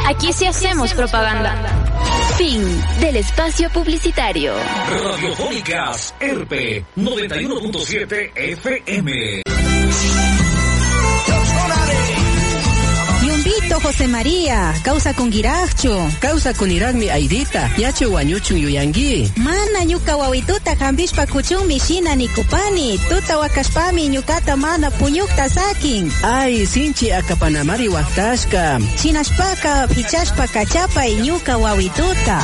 Aquí sí hacemos propaganda. Fin del espacio publicitario. Radiofónicas ERPE 91.7 FM. Yumbito José María, causa con giracho. Causa con iragmi aidita, yacho wañuchun yuyangi. Mana ñuka wawituta hambishpa kuchunmi shina nikupani. Tuta wakashpami ñukata mana puñukta sakin. Ay, sinchi akapanamari waktashka. Chinashpaka pichashpa kachapay ñuka wawituta.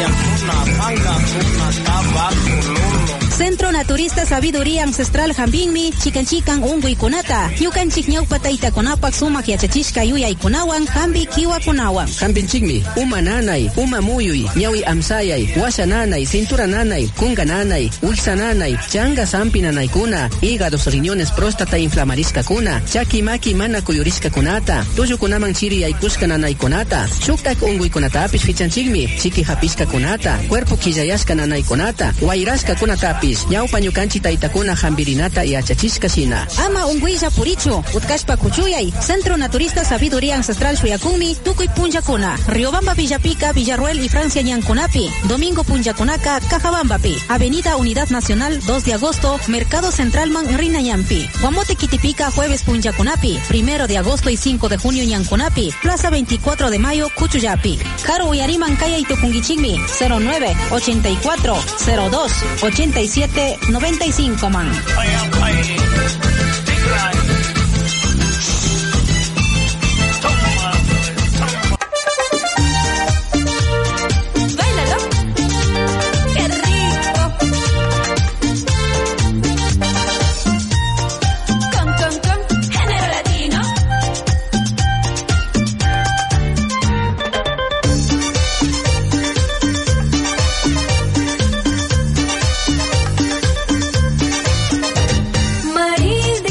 Centro Naturista Sabiduría Ancestral Jambinmi, chikan unguikunata. Ñukanchik ñawpa taytakunapak sumak yachachishka yuyaykunawan hambi kiwakunawan. Jambinchikmi, uma nanay, uma muyuy, ñawi amsayay, washa nanay, cintura nanay, kunga nanay, ulsa nanay, changa sampi nanaykuna, hígados, riñones, próstata inflamariscakuna, chaki maki mana kuyurishkakunata, tuyukunaman chiri yaykushka nanaykunata, shuktak unguikunatapish fichanchikmi, chiki hapishkakunata, cuerpo killayashka nanaykunata, wayrashkakunatapish, ñawpa ñukanchik taytakuna hambirinata yachachishka shina. Ama unguilla purichu, utkashpa kuchuyay, Centro Naturista Sabiduría Ancestral Shuyakunmi, tukuy punllakuna, Riobamba Villapica, Villarruel y Francia Ñancunapi, Domingo Punllakunaca, Cajabambapi, Avenida Unidad Nacional 2 de agosto, Mercado Centralman Rinañampi, Guamote Quitipica, Jueves Punllakunapi, 1 de agosto y 5 de junio Ñancunapi, Plaza 24 de mayo Cuchuyapi. Jaro Uyariman Kaya y Tupungichigmi, 09 84 02 87 95 man. María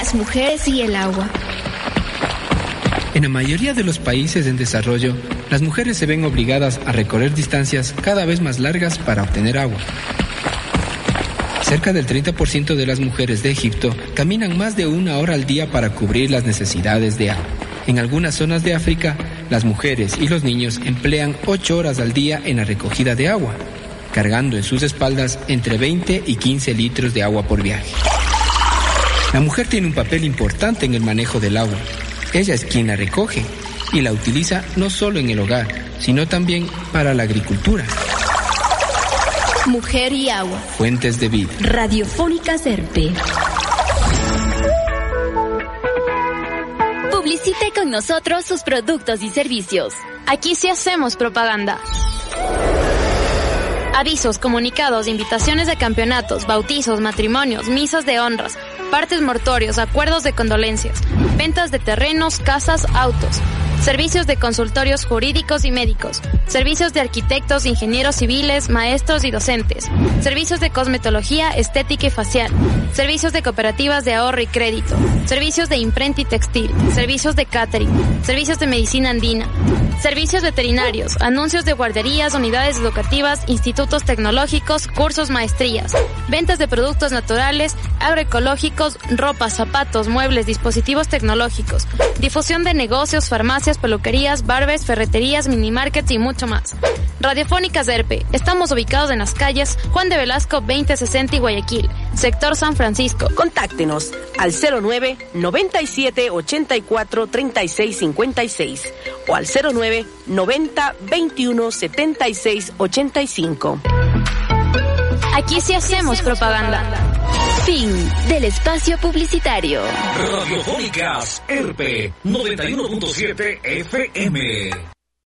las mujeres y el agua. En la mayoría de los países en desarrollo, las mujeres se ven obligadas a recorrer distancias cada vez más largas para obtener agua. Cerca del 30% de las mujeres de Egipto caminan más de 1 hora al día para cubrir las necesidades de agua. En algunas zonas de África, las mujeres y los niños emplean 8 horas al día en la recogida de agua, cargando en sus espaldas entre 20 y 15 litros de agua por viaje. La mujer tiene un papel importante en el manejo del agua. Ella es quien la recoge y la utiliza no solo en el hogar, sino también para la agricultura. Mujer y agua. Fuentes de vida. Radiofónicas ERPE. Publicite con nosotros sus productos y servicios. Aquí sí hacemos propaganda. Avisos, comunicados, invitaciones de campeonatos, bautizos, matrimonios, misas de honras, partes mortuorios, acuerdos de condolencias, ventas de terrenos, casas, autos, servicios de consultorios jurídicos y médicos, servicios de arquitectos, ingenieros civiles, maestros y docentes, servicios de cosmetología, estética y facial, servicios de cooperativas de ahorro y crédito, servicios de imprenta y textil, servicios de catering, servicios de medicina andina, servicios veterinarios, anuncios de guarderías, unidades educativas, institutos tecnológicos, cursos, maestrías, ventas de productos naturales, agroecológicos, ropa, zapatos, muebles, dispositivos tecnológicos, difusión de negocios, farmacias, peluquerías, barbers, ferreterías, minimarkets y mucho más. Radiofónicas ERPE. Estamos ubicados en las calles Juan de Velasco 2060 y Guayaquil, sector San Francisco. Contáctenos al 09 97 84 36 56 o al 09 90 21 76 85. Aquí sí hacemos propaganda. Fin del espacio publicitario. Radiofónicas ERPE 91.7 FM.